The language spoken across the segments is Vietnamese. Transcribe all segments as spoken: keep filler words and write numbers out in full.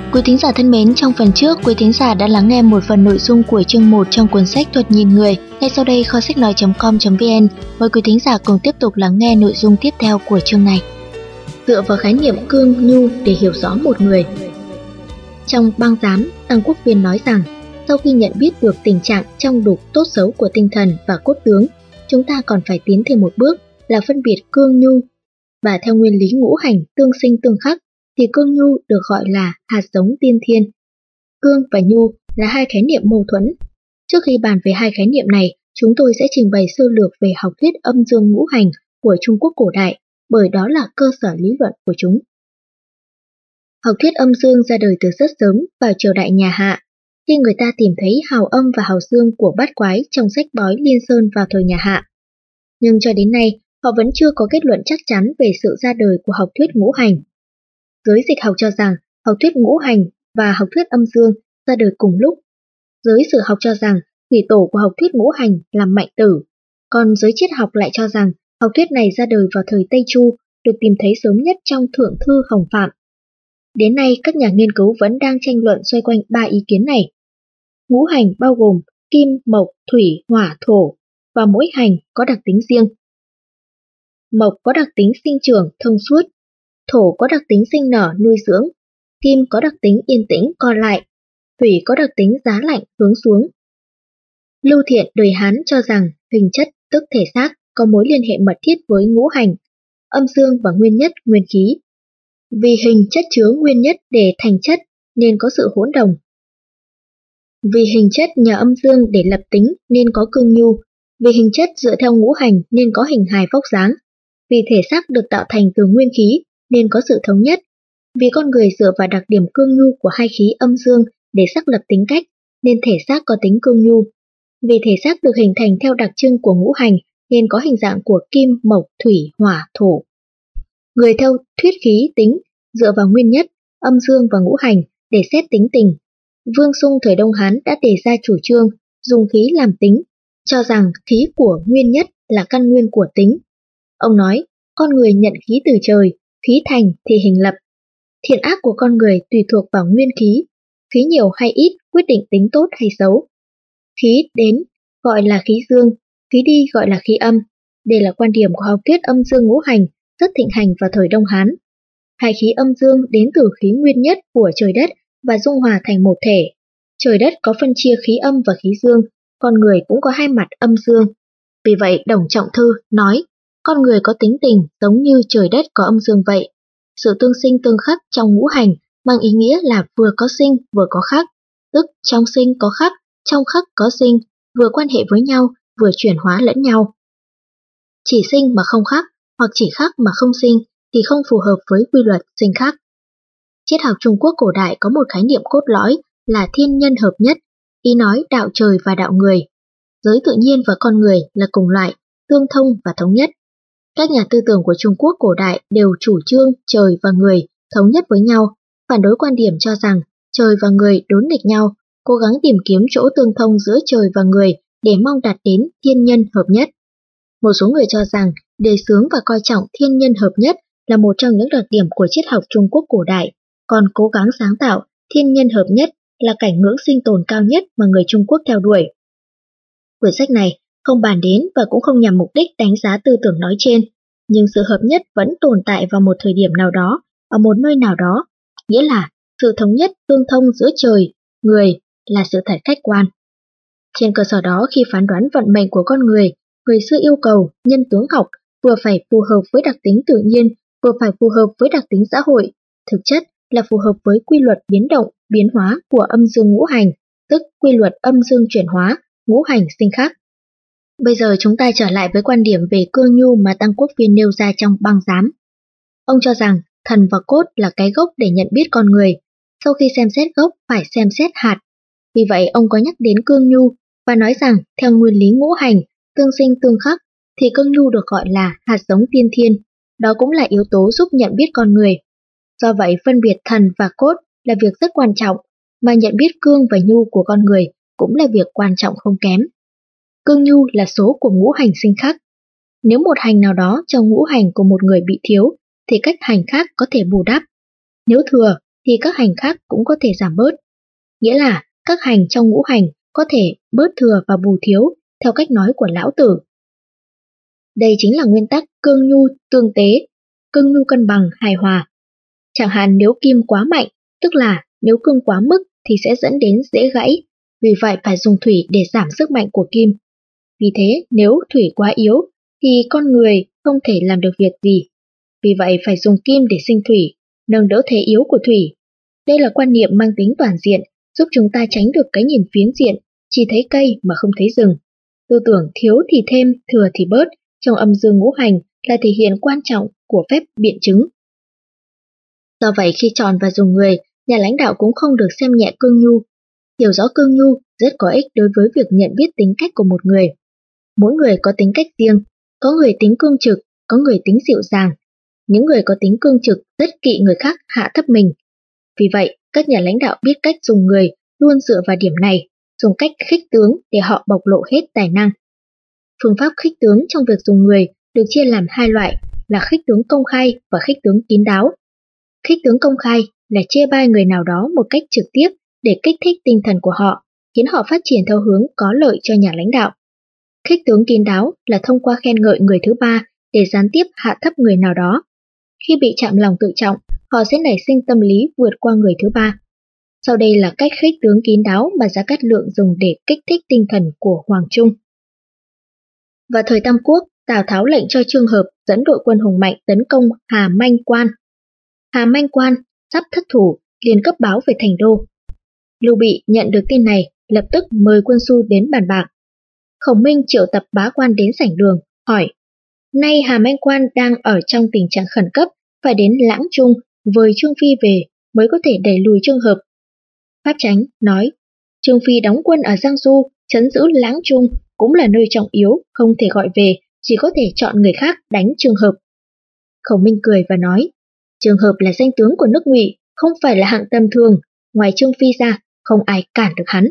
Quý thính giả thân mến, trong phần trước, quý thính giả đã lắng nghe một phần nội dung của chương một trong cuốn sách Thuật nhìn người. Ngay sau đây, kho sách nói chấm com chấm vn mời quý thính giả cùng tiếp tục lắng nghe nội dung tiếp theo của chương này. Dựa vào khái niệm cương nhu để hiểu rõ một người. Trong băng giám, Tăng Quốc Viên nói rằng, sau khi nhận biết được tình trạng trong đục tốt xấu của tinh thần và cốt tướng, chúng ta còn phải tiến thêm một bước là phân biệt cương nhu. Và theo nguyên lý ngũ hành tương sinh tương khắc, thì cương nhu được gọi là hạt giống tiên thiên. Cương và nhu là hai khái niệm mâu thuẫn. Trước khi bàn về hai khái niệm này, chúng tôi sẽ trình bày sơ lược về học thuyết âm dương ngũ hành của Trung Quốc cổ đại, bởi đó là cơ sở lý luận của chúng. Học thuyết âm dương ra đời từ rất sớm vào triều đại nhà Hạ, khi người ta tìm thấy hào âm và hào dương của bát quái trong sách bói Liên Sơn vào thời nhà Hạ. Nhưng cho đến nay, họ vẫn chưa có kết luận chắc chắn về sự ra đời của học thuyết ngũ hành. Giới dịch học cho rằng học thuyết ngũ hành và học thuyết âm dương ra đời cùng lúc. Giới sử học cho rằng thủy tổ của học thuyết ngũ hành là Mạnh Tử, còn giới triết học lại cho rằng học thuyết này ra đời vào thời Tây Chu, được tìm thấy sớm nhất trong Thượng Thư Hồng Phạm. Đến nay, các nhà nghiên cứu vẫn đang tranh luận xoay quanh ba ý kiến này. Ngũ hành bao gồm kim, mộc, thủy, hỏa, thổ, và mỗi hành có đặc tính riêng. Mộc có đặc tính sinh trưởng, thông suốt, thổ có đặc tính sinh nở, nuôi dưỡng, kim có đặc tính yên tĩnh, co lại, thủy có đặc tính giá lạnh, hướng xuống. Lưu Thiện đời Hán cho rằng hình chất tức thể xác có mối liên hệ mật thiết với ngũ hành, âm dương và nguyên nhất, nguyên khí. Vì hình chất chứa nguyên nhất để thành chất nên có sự hỗn đồng. Vì hình chất nhờ âm dương để lập tính nên có cương nhu. Vì hình chất dựa theo ngũ hành nên có hình hài vóc dáng. Vì thể xác được tạo thành từ nguyên khí nên có sự thống nhất. Vì con người dựa vào đặc điểm cương nhu của hai khí âm dương để xác lập tính cách nên thể xác có tính cương nhu. Vì thể xác được hình thành theo đặc trưng của ngũ hành nên có hình dạng của kim, mộc, thủy, hỏa, thổ. Người theo thuyết khí tính dựa vào nguyên nhất, âm dương và ngũ hành để xét tính tình. Vương Sung thời Đông Hán đã đề ra chủ trương dùng khí làm tính, cho rằng khí của nguyên nhất là căn nguyên của tính. Ông nói, con người nhận khí từ trời, khí thành thì hình lập. Thiện ác của con người tùy thuộc vào nguyên khí, khí nhiều hay ít quyết định tính tốt hay xấu. Khí đến gọi là khí dương, khí đi gọi là khí âm. Đây là quan điểm của học thuyết âm dương ngũ hành rất thịnh hành vào thời Đông Hán. Hai khí âm dương đến từ khí nguyên nhất của trời đất và dung hòa thành một thể. Trời đất có phân chia khí âm và khí dương, con người cũng có hai mặt âm dương. Vì vậy Đồng Trọng Thư nói, con người có tính tình giống như trời đất có âm dương vậy. Sự tương sinh tương khắc trong ngũ hành mang ý nghĩa là vừa có sinh vừa có khắc, tức trong sinh có khắc, trong khắc có sinh, vừa quan hệ với nhau, vừa chuyển hóa lẫn nhau. Chỉ sinh mà không khắc, hoặc chỉ khắc mà không sinh thì không phù hợp với quy luật sinh khắc. Triết học Trung Quốc cổ đại có một khái niệm cốt lõi là thiên nhân hợp nhất, ý nói đạo trời và đạo người. Giới tự nhiên và con người là cùng loại, tương thông và thống nhất. Các nhà tư tưởng của Trung Quốc cổ đại đều chủ trương trời và người thống nhất với nhau, phản đối quan điểm cho rằng trời và người đối nghịch nhau, cố gắng tìm kiếm chỗ tương thông giữa trời và người để mong đạt đến thiên nhân hợp nhất. Một số người cho rằng đề xướng và coi trọng thiên nhân hợp nhất là một trong những đặc điểm của triết học Trung Quốc cổ đại, còn cố gắng sáng tạo thiên nhân hợp nhất là cảnh ngưỡng sinh tồn cao nhất mà người Trung Quốc theo đuổi. Quyển sách này không bàn đến và cũng không nhằm mục đích đánh giá tư tưởng nói trên, nhưng sự hợp nhất vẫn tồn tại vào một thời điểm nào đó, ở một nơi nào đó, nghĩa là sự thống nhất tương thông giữa trời, người là sự thật khách quan. Trên cơ sở đó, khi phán đoán vận mệnh của con người, người xưa yêu cầu nhân tướng học vừa phải phù hợp với đặc tính tự nhiên, vừa phải phù hợp với đặc tính xã hội, thực chất là phù hợp với quy luật biến động, biến hóa của âm dương ngũ hành, tức quy luật âm dương chuyển hóa, ngũ hành sinh khắc. Bây giờ chúng ta trở lại với quan điểm về cương nhu mà Tăng Quốc Viên nêu ra trong băng giám. Ông cho rằng thần và cốt là cái gốc để nhận biết con người, sau khi xem xét gốc phải xem xét hạt. Vì vậy ông có nhắc đến cương nhu và nói rằng theo nguyên lý ngũ hành, tương sinh tương khắc, thì cương nhu được gọi là hạt giống tiên thiên, đó cũng là yếu tố giúp nhận biết con người. Do vậy phân biệt thần và cốt là việc rất quan trọng, mà nhận biết cương và nhu của con người cũng là việc quan trọng không kém. Cương nhu là số của ngũ hành sinh khắc. Nếu một hành nào đó trong ngũ hành của một người bị thiếu, thì cách hành khác có thể bù đắp. Nếu thừa, thì các hành khác cũng có thể giảm bớt. Nghĩa là các hành trong ngũ hành có thể bớt thừa và bù thiếu theo cách nói của lão tử. Đây chính là nguyên tắc cương nhu tương tế, cương nhu cân bằng hài hòa. Chẳng hạn nếu kim quá mạnh, tức là nếu cương quá mức thì sẽ dẫn đến dễ gãy, vì vậy phải dùng thủy để giảm sức mạnh của kim. Vì thế nếu thủy quá yếu thì con người không thể làm được việc gì. Vì vậy phải dùng kim để sinh thủy, nâng đỡ thế yếu của thủy. Đây là quan niệm mang tính toàn diện, giúp chúng ta tránh được cái nhìn phiến diện, chỉ thấy cây mà không thấy rừng. Tư tưởng thiếu thì thêm, thừa thì bớt trong âm dương ngũ hành là thể hiện quan trọng của phép biện chứng. Do vậy khi chọn và dùng người, nhà lãnh đạo cũng không được xem nhẹ cương nhu. Hiểu rõ cương nhu rất có ích đối với việc nhận biết tính cách của một người. Mỗi người có tính cách riêng, có người tính cương trực, có người tính dịu dàng. Những người có tính cương trực rất kỵ người khác hạ thấp mình. Vì vậy, các nhà lãnh đạo biết cách dùng người luôn dựa vào điểm này, dùng cách khích tướng để họ bộc lộ hết tài năng. Phương pháp khích tướng trong việc dùng người được chia làm hai loại là khích tướng công khai và khích tướng kín đáo. Khích tướng công khai là chê bai người nào đó một cách trực tiếp để kích thích tinh thần của họ, khiến họ phát triển theo hướng có lợi cho nhà lãnh đạo. Khích tướng kín đáo là thông qua khen ngợi người thứ ba để gián tiếp hạ thấp người nào đó. Khi bị chạm lòng tự trọng, họ sẽ nảy sinh tâm lý vượt qua người thứ ba. Sau đây là cách khích tướng kín đáo mà Giá Cát Lượng dùng để kích thích tinh thần của Hoàng Trung. Vào thời Tam Quốc, Tào Tháo lệnh cho Chương Hợp dẫn đội quân hùng mạnh tấn công Hà Manh Quan. Hà Manh Quan sắp thất thủ, liền cấp báo về thành đô. Lưu Bị nhận được tin này, lập tức mời quân Xu đến bàn bạc. Khổng Minh triệu tập bá quan đến sảnh đường, hỏi: nay Hà Manh Quan đang ở trong tình trạng khẩn cấp, phải đến Lãng Trung với Trương Phi về mới có thể đẩy lùi Chương Hợp. Pháp Chánh nói: Trương Phi đóng quân ở Giang Du, trấn giữ Lãng Trung cũng là nơi trọng yếu, không thể gọi về, chỉ có thể chọn người khác đánh Chương Hợp. Khổng Minh cười và nói: Chương Hợp là danh tướng của nước Ngụy, không phải là hạng tầm thường, ngoài Trương Phi ra, không ai cản được hắn.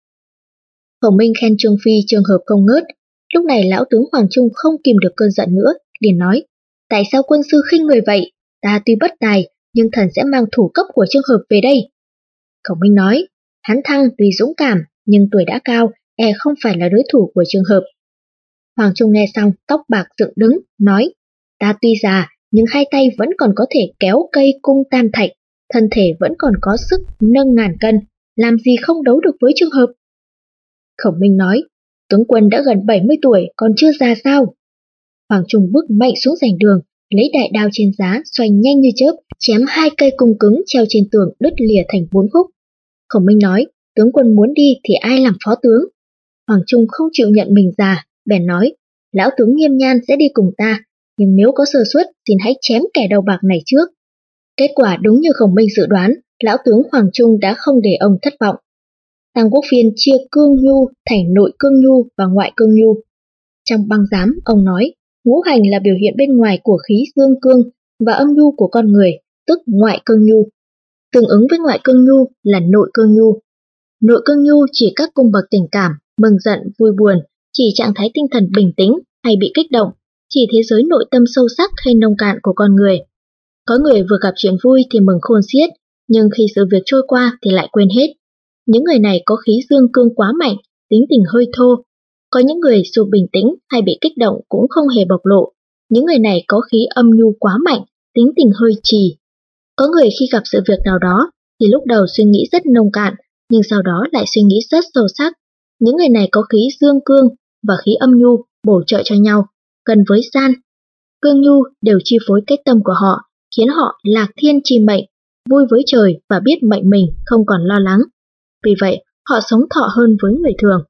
Khổng Minh khen Trương Phi Chương Hợp không ngớt. Lúc này lão tướng Hoàng Trung không kìm được cơn giận nữa, liền nói: tại sao quân sư khinh người vậy? Ta tuy bất tài, nhưng thần sẽ mang thủ cấp của Chương Hợp về đây. Khổng Minh nói: hắn Thăng tuy dũng cảm, nhưng tuổi đã cao, e không phải là đối thủ của Chương Hợp. Hoàng Trung nghe xong, tóc bạc dựng đứng, nói: ta tuy già, nhưng hai tay vẫn còn có thể kéo cây cung tam thạch, thân thể vẫn còn có sức nâng ngàn cân, làm gì không đấu được với Chương Hợp. Khổng Minh nói: tướng quân đã gần bảy mươi tuổi, còn chưa già sao? Hoàng Trung bước mạnh xuống sảnh đường, lấy đại đao trên giá, xoay nhanh như chớp, chém hai cây cung cứng treo trên tường đứt lìa thành bốn khúc. Khổng Minh nói: tướng quân muốn đi thì ai làm phó tướng? Hoàng Trung không chịu nhận mình già, bèn nói: lão tướng Nghiêm Nhan sẽ đi cùng ta, nhưng nếu có sơ suất, xin hãy chém kẻ đầu bạc này trước. Kết quả đúng như Khổng Minh dự đoán, lão tướng Hoàng Trung đã không để ông thất vọng. Tăng Quốc Phiên chia cương nhu thành nội cương nhu và ngoại cương nhu. Trong băng giám, ông nói: ngũ hành là biểu hiện bên ngoài của khí dương cương và âm nhu của con người, tức ngoại cương nhu. Tương ứng với ngoại cương nhu là nội cương nhu. Nội cương nhu chỉ các cung bậc tình cảm, mừng giận, vui buồn, chỉ trạng thái tinh thần bình tĩnh hay bị kích động, chỉ thế giới nội tâm sâu sắc hay nông cạn của con người. Có người vừa gặp chuyện vui thì mừng khôn xiết, nhưng khi sự việc trôi qua thì lại quên hết. Những người này có khí dương cương quá mạnh, tính tình hơi thô. Có những người dù bình tĩnh hay bị kích động cũng không hề bộc lộ. Những người này có khí âm nhu quá mạnh, tính tình hơi trì. Có người khi gặp sự việc nào đó thì lúc đầu suy nghĩ rất nông cạn, nhưng sau đó lại suy nghĩ rất sâu sắc. Những người này có khí dương cương và khí âm nhu bổ trợ cho nhau, gần với san. Cương nhu đều chi phối cái tâm của họ, khiến họ lạc thiên chi mệnh, vui với trời và biết mệnh mình không còn lo lắng. Vì vậy, họ sống thọ hơn với người thường.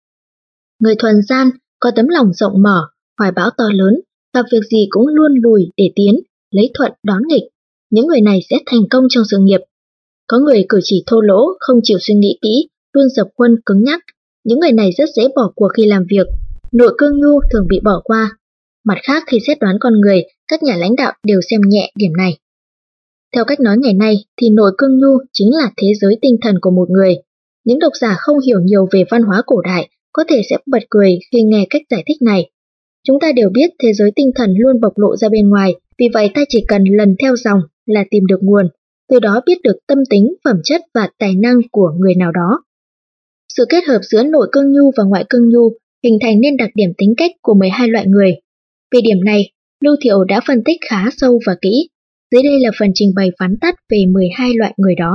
Người thuần gian có tấm lòng rộng mở, hoài bão to lớn, gặp việc gì cũng luôn lùi để tiến, lấy thuận đón nghịch. Những người này sẽ thành công trong sự nghiệp. Có người cử chỉ thô lỗ, không chịu suy nghĩ kỹ, luôn dập khuôn cứng nhắc. Những người này rất dễ bỏ cuộc khi làm việc. Nội cương nhu thường bị bỏ qua. Mặt khác khi xét đoán con người, các nhà lãnh đạo đều xem nhẹ điểm này. Theo cách nói ngày nay thì nội cương nhu chính là thế giới tinh thần của một người. Những độc giả không hiểu nhiều về văn hóa cổ đại có thể sẽ bật cười khi nghe cách giải thích này. Chúng ta đều biết thế giới tinh thần luôn bộc lộ ra bên ngoài, vì vậy ta chỉ cần lần theo dòng là tìm được nguồn. từ đó biết được tâm tính, phẩm chất và tài năng của người nào đó. Sự kết hợp giữa nội cương nhu và ngoại cương nhu hình thành nên đặc điểm tính cách của mười hai loại người. Về điểm này, Lưu Thiệu đã phân tích khá sâu và kỹ. Dưới đây là phần trình bày vắn tắt về mười hai loại người đó.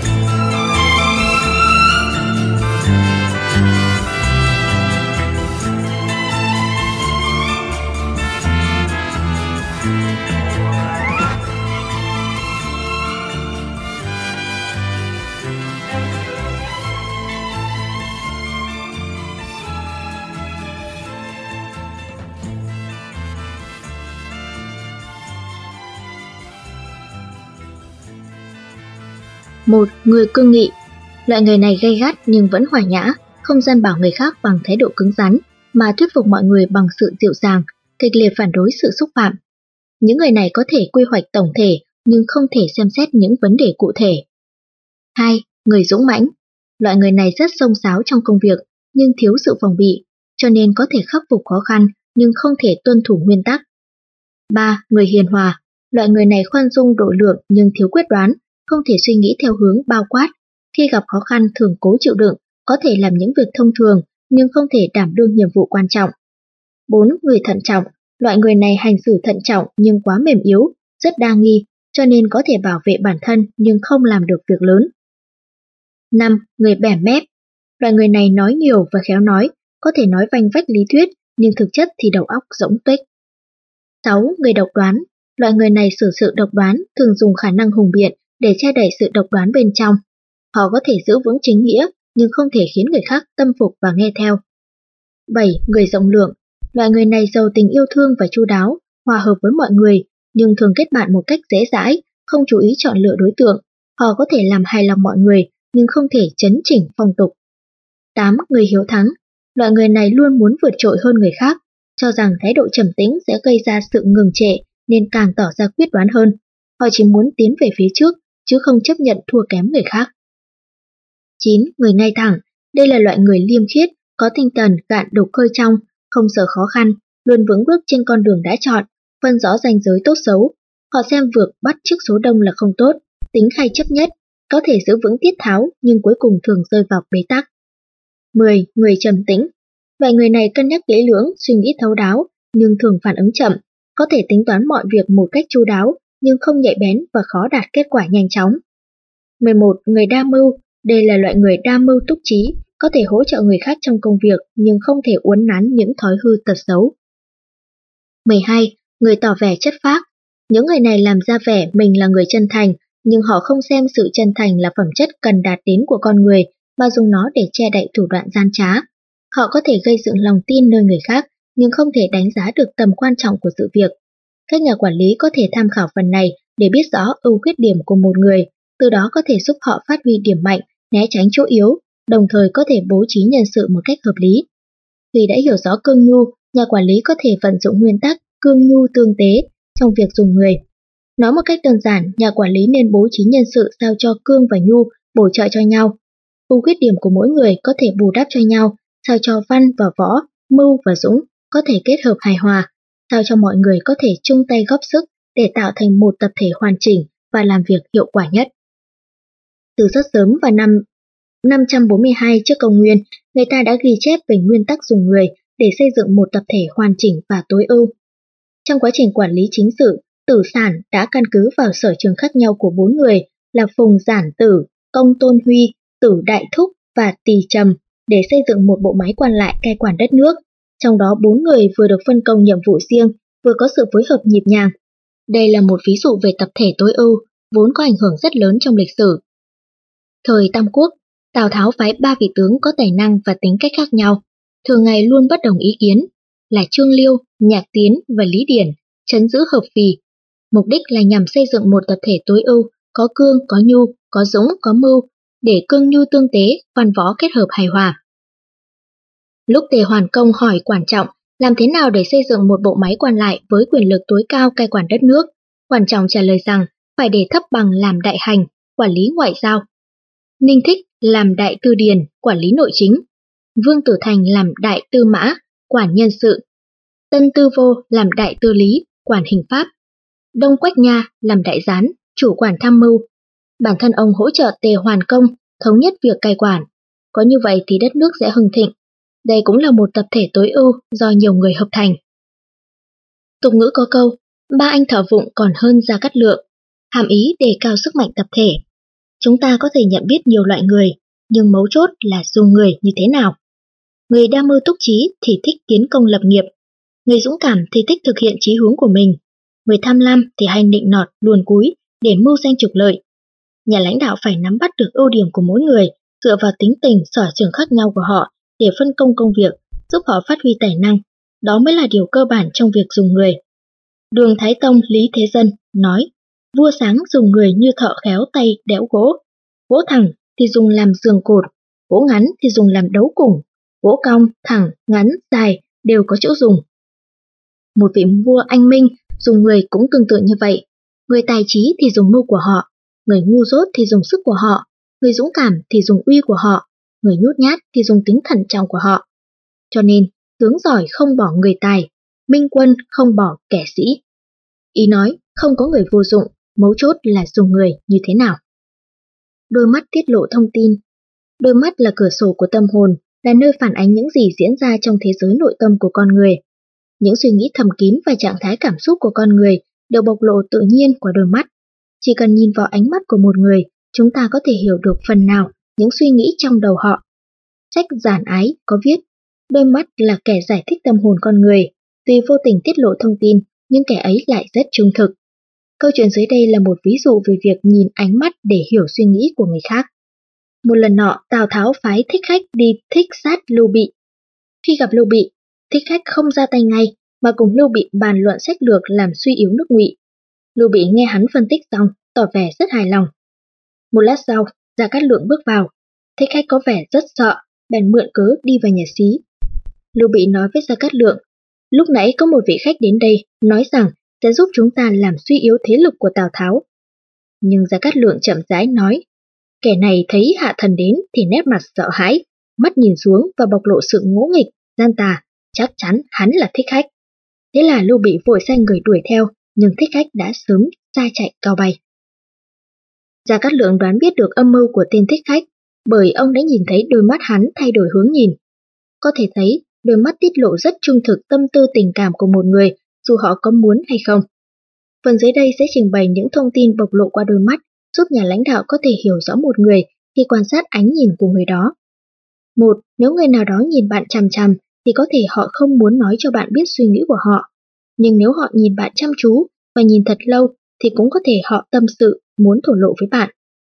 Một. Người cương nghị. Loại người này gay gắt nhưng vẫn hòa nhã, không gian bảo người khác bằng thái độ cứng rắn, mà thuyết phục mọi người bằng sự dịu dàng, kịch liệt phản đối sự xúc phạm. Những người này có thể quy hoạch tổng thể nhưng không thể xem xét những vấn đề cụ thể. Hai. Người dũng mãnh. Loại người này rất xông xáo trong công việc nhưng thiếu sự phòng bị, cho nên có thể khắc phục khó khăn nhưng không thể tuân thủ nguyên tắc. Ba. Người hiền hòa. Loại người này khoan dung độ lượng nhưng thiếu quyết đoán, không thể suy nghĩ theo hướng bao quát. Khi gặp khó khăn thường cố chịu đựng, có thể làm những việc thông thường nhưng không thể đảm đương nhiệm vụ quan trọng. Bốn. Người thận trọng. Loại người này hành xử thận trọng nhưng quá mềm yếu, rất đa nghi, cho nên có thể bảo vệ bản thân nhưng không làm được việc lớn. Năm. Người bẻ mép. Loại người này nói nhiều và khéo nói, có thể nói vanh vách lý thuyết nhưng thực chất thì đầu óc rỗng tuếch. Sáu. Người độc đoán. Loại người này sử sự độc đoán, thường dùng khả năng hùng biện để che đậy sự độc đoán bên trong. Họ có thể giữ vững chính nghĩa nhưng không thể khiến người khác tâm phục và nghe theo. Bảy. Người rộng lượng. Loại người này giàu tình yêu thương và chu đáo, hòa hợp với mọi người, nhưng thường kết bạn một cách dễ dãi, không chú ý chọn lựa đối tượng. Họ có thể làm hài lòng mọi người nhưng không thể chấn chỉnh phong tục. Tám. Người hiếu thắng. Loại người này luôn muốn vượt trội hơn người khác, cho rằng thái độ trầm tĩnh sẽ gây ra sự ngừng trệ nên càng tỏ ra quyết đoán hơn. Họ chỉ muốn tiến về phía trước chứ không chấp nhận thua kém người khác. Chín. Người ngay thẳng. Đây là loại người liêm khiết, có tinh thần cạn đục khơi trong, không sợ khó khăn, luôn vững bước trên con đường đã chọn, phân rõ ranh giới tốt xấu. Họ xem vượt bắt chước số đông là không tốt, tính khai chấp nhất, có thể giữ vững tiết tháo nhưng cuối cùng thường rơi vào bế tắc. Mười. Người trầm tĩnh. Loại người này cân nhắc kỹ lưỡng, suy nghĩ thấu đáo, nhưng thường phản ứng chậm, có thể tính toán mọi việc một cách chu đáo, nhưng không nhạy bén và khó đạt kết quả nhanh chóng. Mười một. Người đa mưu. Đây là loại người đa mưu túc trí, có thể hỗ trợ người khác trong công việc nhưng không thể uốn nắn những thói hư tật xấu. Mười hai. Người tỏ vẻ chất phác. Những người này làm ra vẻ mình là người chân thành, nhưng họ không xem sự chân thành là phẩm chất cần đạt đến của con người, mà dùng nó để che đậy thủ đoạn gian trá. Họ có thể gây dựng lòng tin nơi người khác, nhưng không thể đánh giá được tầm quan trọng của sự việc. Các nhà quản lý có thể tham khảo phần này để biết rõ ưu khuyết điểm của một người, từ đó có thể giúp họ phát huy điểm mạnh, né tránh chỗ yếu, đồng thời có thể bố trí nhân sự một cách hợp lý. Khi đã hiểu rõ cương nhu, nhà quản lý có thể vận dụng nguyên tắc cương nhu tương tế trong việc dùng người. Nói một cách đơn giản, nhà quản lý nên bố trí nhân sự sao cho cương và nhu bổ trợ cho nhau. Ưu khuyết điểm của mỗi người có thể bù đắp cho nhau, sao cho văn và võ, mưu và dũng có thể kết hợp hài hòa, sao cho mọi người có thể chung tay góp sức để tạo thành một tập thể hoàn chỉnh và làm việc hiệu quả nhất. Từ rất sớm vào năm năm trăm bốn mươi hai trước công nguyên, người ta đã ghi chép về nguyên tắc dùng người để xây dựng một tập thể hoàn chỉnh và tối ưu. Trong quá trình quản lý chính sự, Tử Sản đã căn cứ vào sở trường khác nhau của bốn người là Phùng Giản Tử, Công Tôn Huy, Tử Đại Thúc và Tỳ Trầm để xây dựng một bộ máy quan lại cai quản đất nước. Trong đó bốn người vừa được phân công nhiệm vụ riêng, vừa có sự phối hợp nhịp nhàng. Đây là một ví dụ về tập thể tối ưu, vốn có ảnh hưởng rất lớn trong lịch sử. Thời Tam Quốc, Tào Tháo phái ba vị tướng có tài năng và tính cách khác nhau, thường ngày luôn bất đồng ý kiến, là Trương Liêu, Nhạc Tiến và Lý Điển, trấn giữ hợp phì. Mục đích là nhằm xây dựng một tập thể tối ưu, có cương, có nhu, có dũng, có mưu, để cương nhu tương tế, văn võ kết hợp hài hòa. Lúc Tề Hoàn Công hỏi Quản Trọng làm thế nào để xây dựng một bộ máy quan lại với quyền lực tối cao cai quản đất nước, Quản Trọng trả lời rằng phải để Thấp Bằng làm đại hành, quản lý ngoại giao, Ninh Thích làm đại tư điền, quản lý nội chính, Vương Tử Thành làm đại tư mã, quản nhân sự, Tân Tư Vô làm đại tư lý, quản hình pháp, Đông Quách Nha làm đại gián, chủ quản tham mưu, Bản thân ông hỗ trợ Tề Hoàn Công thống nhất việc cai quản. Có như vậy thì đất nước sẽ hưng thịnh. Đây cũng là một tập thể tối ưu do nhiều người hợp thành. Tục ngữ có câu, ba anh thợ vụng còn hơn Gia Cát Lượng, hàm ý đề cao sức mạnh tập thể. Chúng ta có thể nhận biết nhiều loại người, nhưng mấu chốt là dùng người như thế nào. Người đam mưu túc trí thì thích kiến công lập nghiệp, người dũng cảm thì thích thực hiện chí hướng của mình, người tham lam thì hay nịnh nọt luồn cúi để mưu danh trục lợi. Nhà lãnh đạo phải nắm bắt được ưu điểm của mỗi người, dựa vào tính tình sở trường khác nhau của họ để phân công công việc, giúp họ phát huy tài năng. Đó mới là điều cơ bản trong việc dùng người. Đường Thái Tông Lý Thế Dân nói, vua sáng dùng người như thợ khéo tay đẽo gỗ. Gỗ thẳng thì dùng làm giường cột, gỗ ngắn thì dùng làm đấu củng, gỗ cong, thẳng, ngắn, dài đều có chỗ dùng. Một vị vua anh minh dùng người cũng tương tự như vậy. Người tài trí thì dùng mưu của họ, người ngu dốt thì dùng sức của họ, người dũng cảm thì dùng uy của họ, người nhút nhát thì dùng tính thận trọng của họ. Cho nên, tướng giỏi không bỏ người tài, minh quân không bỏ kẻ sĩ. Ý nói, không có người vô dụng, mấu chốt là dùng người như thế nào. Đôi mắt tiết lộ thông tin. Đôi mắt là cửa sổ của tâm hồn, là nơi phản ánh những gì diễn ra trong thế giới nội tâm của con người. Những suy nghĩ thầm kín và trạng thái cảm xúc của con người đều bộc lộ tự nhiên qua đôi mắt. Chỉ cần nhìn vào ánh mắt của một người, chúng ta có thể hiểu được phần nào những suy nghĩ trong đầu họ. Sách Giản Ái có viết, đôi mắt là kẻ giải thích tâm hồn con người, tuy vô tình tiết lộ thông tin, nhưng kẻ ấy lại rất trung thực. Câu chuyện dưới đây là một ví dụ về việc nhìn ánh mắt để hiểu suy nghĩ của người khác. Một lần nọ, Tào Tháo phái Thích Khách đi thích sát Lưu Bị. Khi gặp Lưu Bị, Thích Khách không ra tay ngay, mà cùng Lưu Bị bàn luận sách lược làm suy yếu nước Ngụy. Lưu Bị nghe hắn phân tích xong, tỏ vẻ rất hài lòng. Một lát sau, Gia Cát Lượng bước vào. Thích Khách có vẻ rất sợ, bèn mượn cớ đi vào nhà xí. Lưu Bị nói với Gia Cát Lượng, lúc nãy có một vị khách đến đây, nói rằng sẽ giúp chúng ta làm suy yếu thế lực của Tào Tháo. Nhưng Gia Cát Lượng chậm rãi nói, kẻ này thấy hạ thần đến thì nét mặt sợ hãi, mắt nhìn xuống và bộc lộ sự ngỗ nghịch, gian tà, chắc chắn hắn là Thích Khách. Thế là Lưu Bị vội sai người đuổi theo, nhưng Thích Khách đã sớm xa chạy cao bay. Gia Cát Lượng đoán biết được âm mưu của tên Thích Khách, bởi ông đã nhìn thấy đôi mắt hắn thay đổi hướng nhìn. Có thể thấy, đôi mắt tiết lộ rất trung thực tâm tư tình cảm của một người, dù họ có muốn hay không. Phần dưới đây sẽ trình bày những thông tin bộc lộ qua đôi mắt, giúp nhà lãnh đạo có thể hiểu rõ một người khi quan sát ánh nhìn của người đó. Một, nếu người nào đó nhìn bạn chằm chằm, thì có thể họ không muốn nói cho bạn biết suy nghĩ của họ. Nhưng nếu họ nhìn bạn chăm chú và nhìn thật lâu, thì cũng có thể họ tâm sự, muốn thổ lộ với bạn.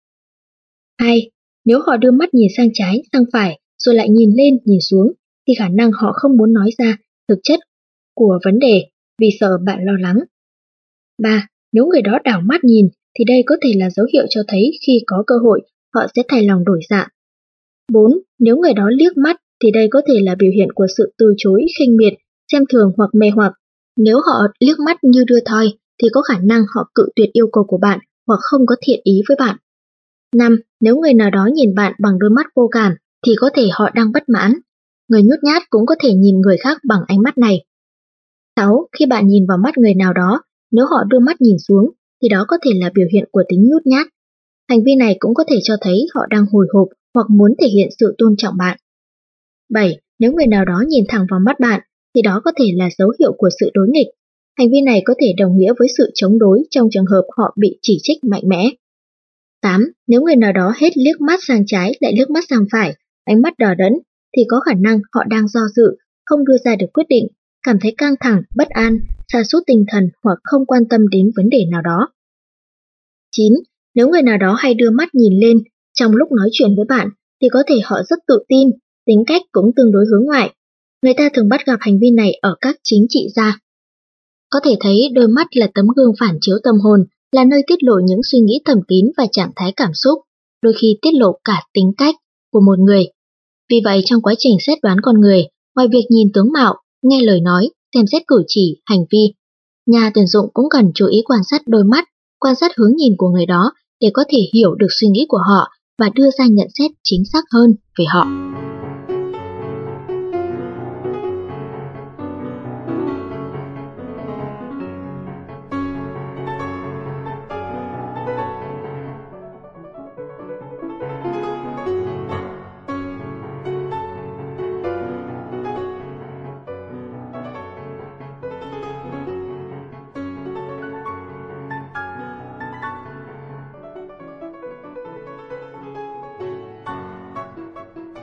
Hai, nếu họ đưa mắt nhìn sang trái, sang phải, rồi lại nhìn lên, nhìn xuống, thì khả năng họ không muốn nói ra thực chất của vấn đề vì sợ bạn lo lắng. Ba, nếu người đó đảo mắt nhìn, thì đây có thể là dấu hiệu cho thấy khi có cơ hội, họ sẽ thay lòng đổi dạ. Bốn, nếu người đó liếc mắt, thì đây có thể là biểu hiện của sự từ chối, khinh miệt, xem thường hoặc mê hoặc. Nếu họ liếc mắt như đưa thoi, thì có khả năng họ cự tuyệt yêu cầu của bạn hoặc không có thiện ý với bạn. Năm, nếu người nào đó nhìn bạn bằng đôi mắt vô cảm, thì có thể họ đang bất mãn. Người nhút nhát cũng có thể nhìn người khác bằng ánh mắt này. Sáu, khi bạn nhìn vào mắt người nào đó, nếu họ đưa mắt nhìn xuống, thì đó có thể là biểu hiện của tính nhút nhát. Hành vi này cũng có thể cho thấy họ đang hồi hộp hoặc muốn thể hiện sự tôn trọng bạn. Bảy, nếu người nào đó nhìn thẳng vào mắt bạn, thì đó có thể là dấu hiệu của sự đối nghịch. Hành vi này có thể đồng nghĩa với sự chống đối trong trường hợp họ bị chỉ trích mạnh mẽ. Tám, nếu người nào đó hết liếc mắt sang trái lại liếc mắt sang phải, ánh mắt đờ đẫn, thì có khả năng họ đang do dự, không đưa ra được quyết định, cảm thấy căng thẳng, bất an, sa sút tinh thần hoặc không quan tâm đến vấn đề nào đó. Chín, nếu người nào đó hay đưa mắt nhìn lên trong lúc nói chuyện với bạn, thì có thể họ rất tự tin, tính cách cũng tương đối hướng ngoại. Người ta thường bắt gặp hành vi này ở các chính trị gia. Có thể thấy đôi mắt là tấm gương phản chiếu tâm hồn, là nơi tiết lộ những suy nghĩ thầm kín và trạng thái cảm xúc, đôi khi tiết lộ cả tính cách của một người. Vì vậy trong quá trình xét đoán con người, ngoài việc nhìn tướng mạo, nghe lời nói, xem xét cử chỉ, hành vi, nhà tuyển dụng cũng cần chú ý quan sát đôi mắt, quan sát hướng nhìn của người đó để có thể hiểu được suy nghĩ của họ và đưa ra nhận xét chính xác hơn về họ.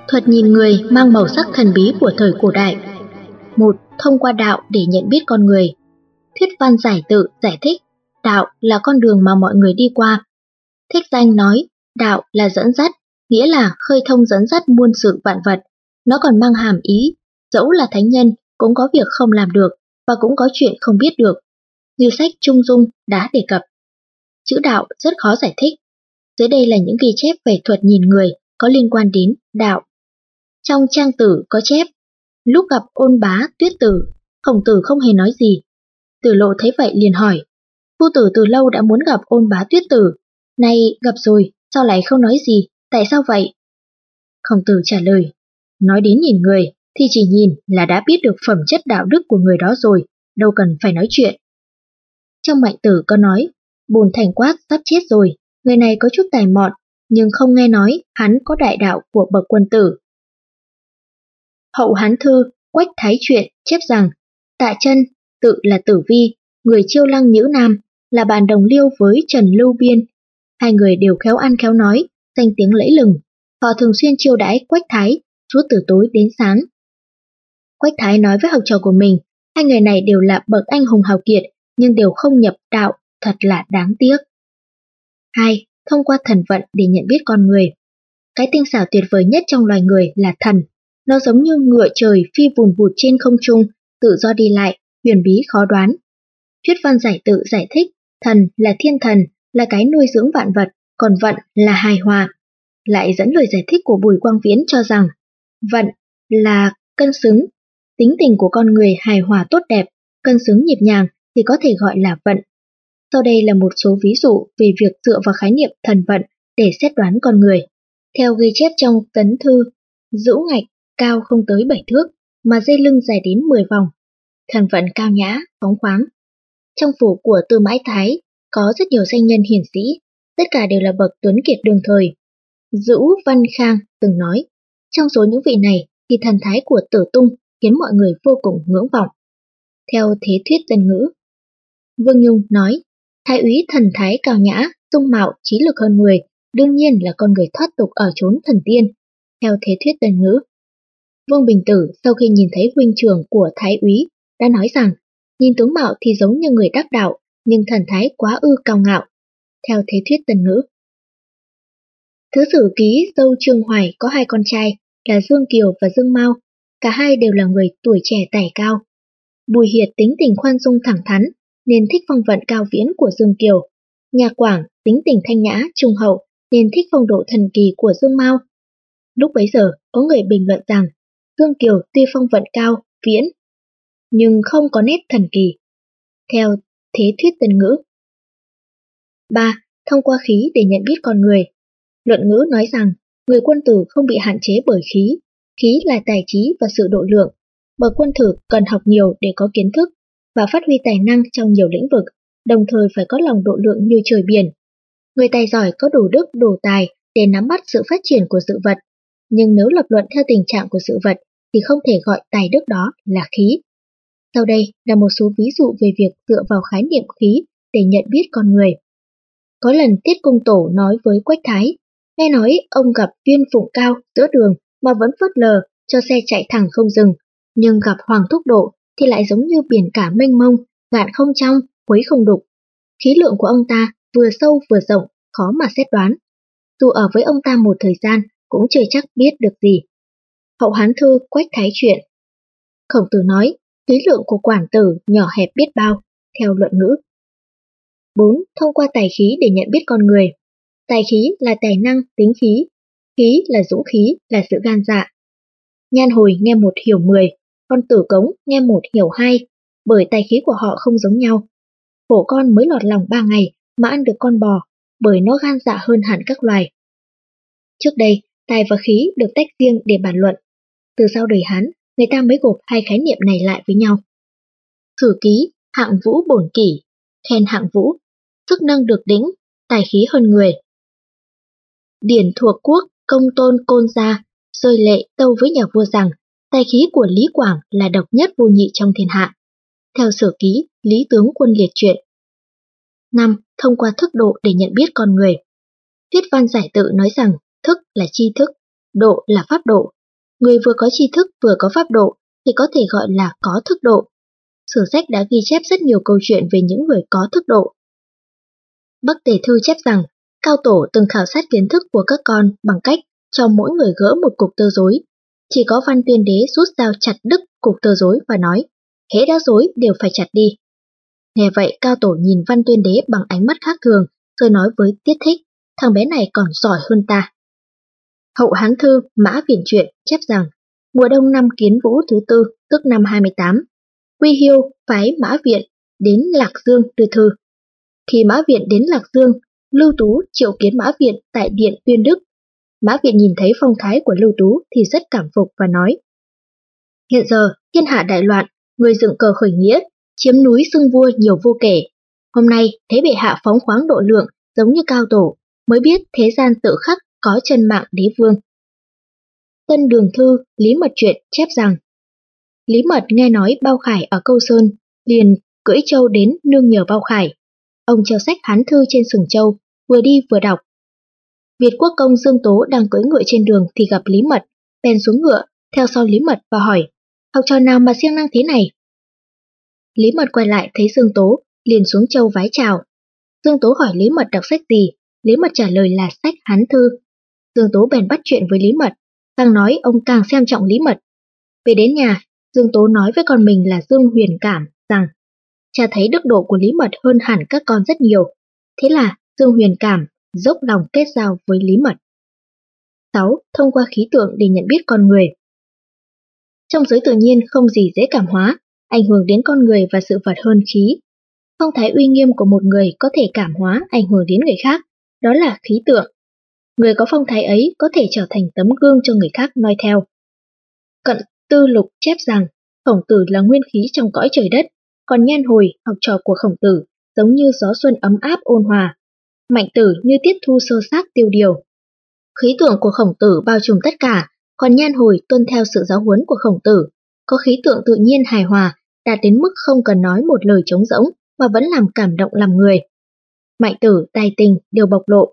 Thuật nhìn người mang màu sắc thần bí của thời cổ đại. Một. Thông qua đạo để nhận biết con người. Thuyết văn giải tự giải thích, đạo là con đường mà mọi người đi qua. Thích Danh nói, đạo là dẫn dắt, nghĩa là khơi thông dẫn dắt muôn sự vạn vật. Nó còn mang hàm ý, dẫu là thánh nhân cũng có việc không làm được và cũng có chuyện không biết được, như sách Trung Dung đã đề cập. Chữ đạo rất khó giải thích. Dưới đây là những ghi chép về thuật nhìn người có liên quan đến đạo. Trong trang tử có chép, lúc gặp Ôn Bá Tuyết Tử, Khổng Tử không hề nói gì. Tử Lộ thấy vậy liền hỏi, phu tử từ lâu đã muốn gặp Ôn Bá Tuyết Tử, nay gặp rồi, sao lại không nói gì, tại sao vậy? Khổng Tử trả lời, nói đến nhìn người thì chỉ nhìn là đã biết được phẩm chất đạo đức của người đó rồi, đâu cần phải nói chuyện. Trong Mạnh Tử có nói, Bồn Thành Quát sắp chết rồi, người này có chút tài mọn, nhưng không nghe nói hắn có đại đạo của bậc quân tử. Hậu Hán Thư Quách Thái Truyện chép rằng, Tạ Chân, tự là Tử Vi, người Chiêu Lăng Nhữ Nam, là bạn đồng liêu với Trần Lưu Biên. Hai người đều khéo ăn khéo nói, danh tiếng lẫy lừng. Họ thường xuyên chiêu đãi Quách Thái, suốt từ tối đến sáng. Quách Thái nói với học trò của mình, hai người này đều là bậc anh hùng hào kiệt, nhưng đều không nhập đạo, thật là đáng tiếc. Hai. Thông qua thần vận để nhận biết con người. Cái tinh xảo tuyệt vời nhất trong loài người là thần. Nó giống như ngựa trời phi vùn vụt trên không trung, tự do đi lại, huyền bí khó đoán. Thuyết văn giải tự giải thích, thần là thiên thần, là cái nuôi dưỡng vạn vật, còn vận là hài hòa. Lại dẫn lời giải thích của Bùi Quang Viễn cho rằng, vận là cân xứng, tính tình của con người hài hòa tốt đẹp, cân xứng nhịp nhàng thì có thể gọi là vận. Sau đây là một số ví dụ về việc dựa vào khái niệm thần vận để xét đoán con người. Theo ghi chép trong Tấn Thư, Dữu Ngạch cao không tới bảy thước, mà dây lưng dài đến mười vòng. Thần vận cao nhã, phóng khoáng. Trong phủ của Tư Mãi Thái có rất nhiều danh nhân hiển sĩ, tất cả đều là bậc tuấn kiệt đương thời. Dữu Văn Khang từng nói, trong số những vị này thì thần thái của Tử Tung khiến mọi người vô cùng ngưỡng vọng. Theo Thế Thuyết Dân Ngữ, Vương Nhung nói, Thái úy thần thái cao nhã, dung mạo trí lực hơn người, đương nhiên là con người thoát tục ở chốn thần tiên. Theo Thế Thuyết Dân Ngữ, Vương Bình Tử sau khi nhìn thấy huynh trưởng của Thái úy đã nói rằng, nhìn tướng mạo thì giống như người đắc đạo, nhưng thần thái quá ư cao ngạo. Theo Thế Thuyết Dân Ngữ, Thứ Sử Ký Dâu Trương Hoài có hai con trai là Dương Kiều và Dương Mao, cả hai đều là người tuổi trẻ tài cao. Bùi Hiệt tính tình khoan dung thẳng thắn, nên thích phong vận cao viễn của Dương Kiều. Nhà Quảng tính tình thanh nhã, trung hậu, nên thích phong độ thần kỳ của Dương Mao. Lúc bấy giờ, có người bình luận rằng, Dương Kiều tuy phong vận cao, viễn, nhưng không có nét thần kỳ. Theo Thế Thuyết Dân Ngữ. Ba. Thông qua khí để nhận biết con người. Luận Ngữ nói rằng, người quân tử không bị hạn chế bởi khí. Khí là tài trí và sự độ lượng. Bậc quân tử cần học nhiều để có kiến thức và phát huy tài năng trong nhiều lĩnh vực, đồng thời phải có lòng độ lượng như trời biển. Người tài giỏi có đủ đức, đủ tài để nắm bắt sự phát triển của sự vật, nhưng nếu lập luận theo tình trạng của sự vật thì không thể gọi tài đức đó là khí. Sau đây là một số ví dụ về việc dựa vào khái niệm khí để nhận biết con người. Có lần Tiết Công Tổ nói với Quách Thái, nghe nói ông gặp Viên Phụng Cao giữa đường mà vẫn phớt lờ cho xe chạy thẳng không dừng, nhưng gặp Hoàng Thúc Độ thì lại giống như biển cả mênh mông, ngạn không trong, khuấy không đục. Khí lượng của ông ta vừa sâu vừa rộng, khó mà xét đoán. Dù ở với ông ta một thời gian cũng chưa chắc biết được gì. Hậu Hán Thư Quách Thái Truyện. Khổng Tử nói, khí lượng của quản tử nhỏ hẹp biết bao, theo Luận Ngữ. Bốn. Thông qua tài khí để nhận biết con người. Tài khí là tài năng, tính khí. Khí là dũng khí, là sự gan dạ. Nhan Hồi nghe một hiểu mười, con Tử Cống nghe một hiểu hai, bởi tài khí của họ không giống nhau. Hổ con mới lọt lòng ba ngày mà ăn được con bò, bởi nó gan dạ hơn hẳn các loài. Trước đây, tài và khí được tách riêng để bàn luận. Từ sau đời Hán, người ta mới gộp hai khái niệm này lại với nhau. Sử Ký, hạng vũ bổn kỷ, khen hạng vũ, sức nâng được đỉnh, tài khí hơn người. Điển Thuộc Quốc, Công Tôn Côn Gia, rơi lệ tâu với nhà vua rằng, tài khí của Lý Quảng là độc nhất vô nhị trong thiên hạ. Theo Sử Ký, Lý Tướng Quân Liệt Truyện. Năm. Thông qua thức độ để nhận biết con người. Thuyết văn giải tự nói rằng, thức là tri thức, độ là pháp độ, Người vừa có tri thức vừa có pháp độ thì có thể gọi là có thức độ. Sử sách đã ghi chép rất nhiều câu chuyện về những người có thức độ. Bắc Tề Thư chép rằng, Cao Tổ từng khảo sát kiến thức của các con bằng cách cho mỗi người gỡ một cục tơ rối. Chỉ có Văn Tuyên Đế rút dao chặt đứt cục tơ rối và nói, hễ đã rối đều phải chặt đi. Nghe vậy Cao Tổ nhìn Văn Tuyên Đế bằng ánh mắt khác thường, rồi nói với Tiết Thích, thằng bé này còn giỏi hơn ta. Hậu Hán Thư Mã Viễn Truyện chép rằng, mùa đông năm Kiến Vũ thứ tư, tức năm hai mươi tám, Quy Hiêu phái Mã Viện đến Lạc Dương đưa thư. Khi Mã Viện đến Lạc Dương, Lưu Tú triệu kiến Mã Viện tại Điện Tuyên Đức. Mã Viện nhìn thấy phong thái của Lưu Tú thì rất cảm phục và nói, hiện giờ thiên hạ đại loạn, người dựng cờ khởi nghĩa, chiếm núi xưng vua nhiều vô kể. Hôm nay thấy bệ hạ phóng khoáng độ lượng giống như Cao Tổ, mới biết thế gian tự khắc có chân mạng đế vương. Tân Đường Thư Lý Mật Truyện chép rằng, Lý Mật nghe nói Bao Khải ở Câu Sơn, liền cưỡi trâu đến nương nhờ Bao Khải. Ông treo sách Hán Thư trên sừng trâu, vừa đi vừa đọc. Việt Quốc công Dương Tố đang cưỡi ngựa trên đường thì gặp Lý Mật, bèn xuống ngựa, theo sau Lý Mật và hỏi, học trò nào mà siêng năng thế này? Lý Mật quay lại thấy Dương Tố, liền xuống trâu vái chào. Dương Tố hỏi Lý Mật đọc sách gì, Lý Mật trả lời là sách Hán Thư. Dương Tố bèn bắt chuyện với Lý Mật, càng nói ông càng xem trọng Lý Mật. Về đến nhà, Dương Tố nói với con mình là Dương Huyền Cảm rằng, cha thấy đức độ của Lý Mật hơn hẳn các con rất nhiều. Thế là Dương Huyền Cảm dốc lòng kết giao với Lý Mật. sáu. Thông qua khí tượng để nhận biết con người. Trong giới tự nhiên không gì dễ cảm hóa, ảnh hưởng đến con người và sự vật hơn khí. Phong thái uy nghiêm của một người có thể cảm hóa ảnh hưởng đến người khác, đó là khí tượng. Người có phong thái ấy có thể trở thành tấm gương cho người khác noi theo. Cận Tư Lục chép rằng, Khổng Tử là nguyên khí trong cõi trời đất, còn Nhan Hồi, học trò của Khổng Tử, giống như gió xuân ấm áp ôn hòa. Mạnh Tử như tiết thu sơ sát tiêu điều. Khí tượng của Khổng Tử bao trùm tất cả, còn Nhan Hồi tuân theo sự giáo huấn của Khổng Tử, có khí tượng tự nhiên hài hòa, đạt đến mức không cần nói một lời trống rỗng mà vẫn làm cảm động lòng người. Mạnh Tử, tài tình đều bộc lộ.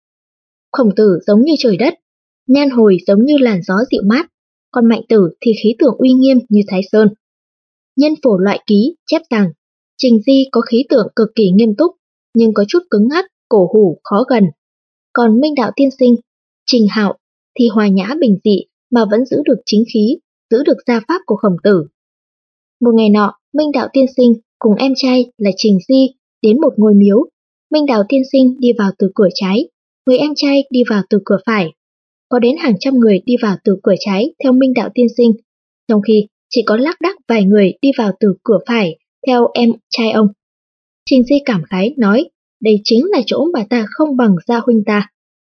Khổng Tử giống như trời đất, Nhan Hồi giống như làn gió dịu mát, còn Mạnh Tử thì khí tượng uy nghiêm như Thái Sơn. Nhân Phổ Loại Ký chép rằng, Trình Di có khí tượng cực kỳ nghiêm túc, nhưng có chút cứng ngắc, cổ hủ, khó gần. Còn Minh Đạo Tiên Sinh, Trình Hạo thì hòa nhã bình dị mà vẫn giữ được chính khí, giữ được gia pháp của Khổng Tử. Một ngày nọ, Minh Đạo Tiên Sinh cùng em trai là Trình Di đến một ngôi miếu. Minh Đạo Tiên Sinh đi vào từ cửa trái, người em trai đi vào từ cửa phải. Có đến hàng trăm người đi vào từ cửa trái theo Minh Đạo Tiên Sinh, trong khi chỉ có lác đác vài người đi vào từ cửa phải theo em trai ông. Trình Di cảm khái nói, đây chính là chỗ mà ta không bằng gia huynh ta.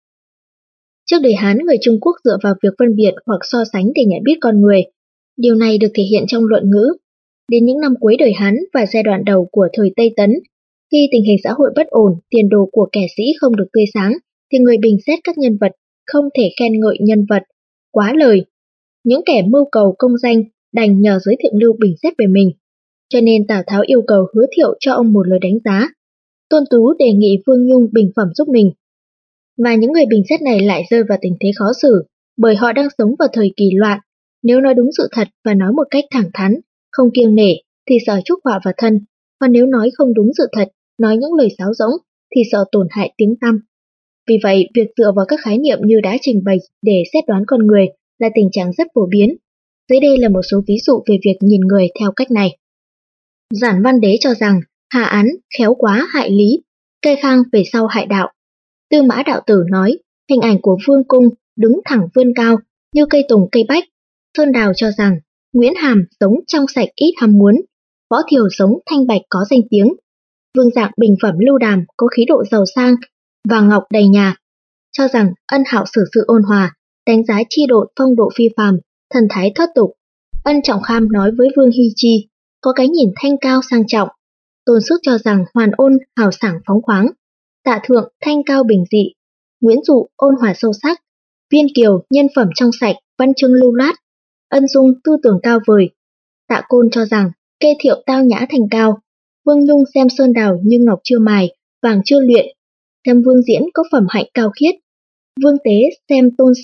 Trước đời Hán, người Trung Quốc dựa vào việc phân biệt hoặc so sánh để nhận biết con người. Điều này được thể hiện trong luận ngữ. Đến những năm cuối đời Hán và giai đoạn đầu của thời Tây Tấn, khi tình hình xã hội bất ổn, tiền đồ của kẻ sĩ không được tươi sáng, thì người bình xét các nhân vật không thể khen ngợi nhân vật quá lời. Những kẻ mưu cầu công danh đành nhờ giới thượng lưu bình xét về mình. Cho nên Tào Tháo yêu cầu Hứa Thiệu cho ông một lời đánh giá. Tôn Tú đề nghị Vương Nhung bình phẩm giúp mình. Và những người bình xét này lại rơi vào tình thế khó xử, bởi họ đang sống vào thời kỳ loạn. Nếu nói đúng sự thật và nói một cách thẳng thắn, không kiêng nể, thì sợ chuốc họa vào thân. Còn nếu nói không đúng sự thật, nói những lời sáo rỗng, thì sợ tổn hại tiếng tăm. Vì vậy, việc dựa vào các khái niệm như đã trình bày để xét đoán con người là tình trạng rất phổ biến. Dưới đây là một số ví dụ về việc nhìn người theo cách này. Giản Văn Đế cho rằng, Hà Án khéo quá hại lý, Kê Khang về sau hại đạo. Tư Mã Đạo Tử nói, hình ảnh của Vương Cung đứng thẳng vươn cao, như cây tùng cây bách. Sơn Đào cho rằng, Nguyễn Hàm sống trong sạch ít ham muốn, Võ Thiều sống thanh bạch có danh tiếng. Vương Dạng bình phẩm Lưu Đàm có khí độ giàu sang, vàng ngọc đầy nhà, cho rằng Ân Hạo xử sự ôn hòa, đánh giá chi độ phong độ phi phàm, thần thái thoát tục. Ân Trọng Kham nói với Vương Hy Chi, có cái nhìn thanh cao sang trọng. Tôn Sức cho rằng Hoàn Ôn hào sảng phóng khoáng, Tạ Thượng thanh cao bình dị, Nguyễn Dụ ôn hòa sâu sắc, Viên Kiều nhân phẩm trong sạch, văn chương lưu loát, Ân Dung tư tưởng cao vời. Tạ Côn cho rằng Kê Thiệu tao nhã thành cao, Vương Nhung xem Sơn Đào như ngọc chưa mài, vàng chưa luyện, xem Vương Diễn có phẩm hạnh cao khiết, Vương Tế xem Tôn Sở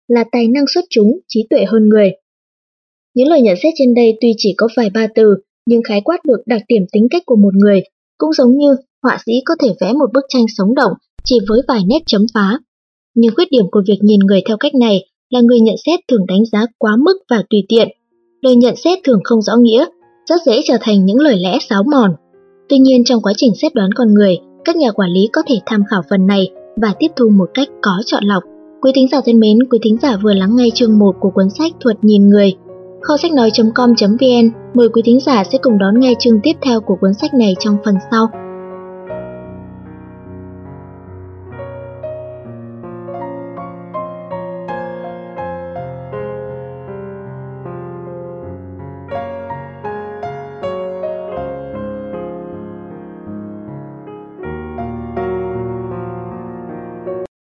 là tài năng xuất chúng, trí tuệ hơn người. Những lời nhận xét trên đây tuy chỉ có vài ba từ, nhưng khái quát được đặc điểm tính cách của một người, cũng giống như họa sĩ có thể vẽ một bức tranh sống động chỉ với vài nét chấm phá. Nhưng khuyết điểm của việc nhìn người theo cách này là người nhận xét thường đánh giá quá mức và tùy tiện. Lời nhận xét thường không rõ nghĩa, rất dễ trở thành những lời lẽ sáo mòn. Tuy nhiên, trong quá trình xét đoán con người, các nhà quản lý có thể tham khảo phần này và tiếp thu một cách có chọn lọc. Quý thính giả thân mến, quý thính giả vừa lắng nghe chương một của cuốn sách Thuật nhìn người. Kho sách nói chấm com chấm vn mời quý thính giả sẽ cùng đón nghe chương tiếp theo của cuốn sách này trong phần sau.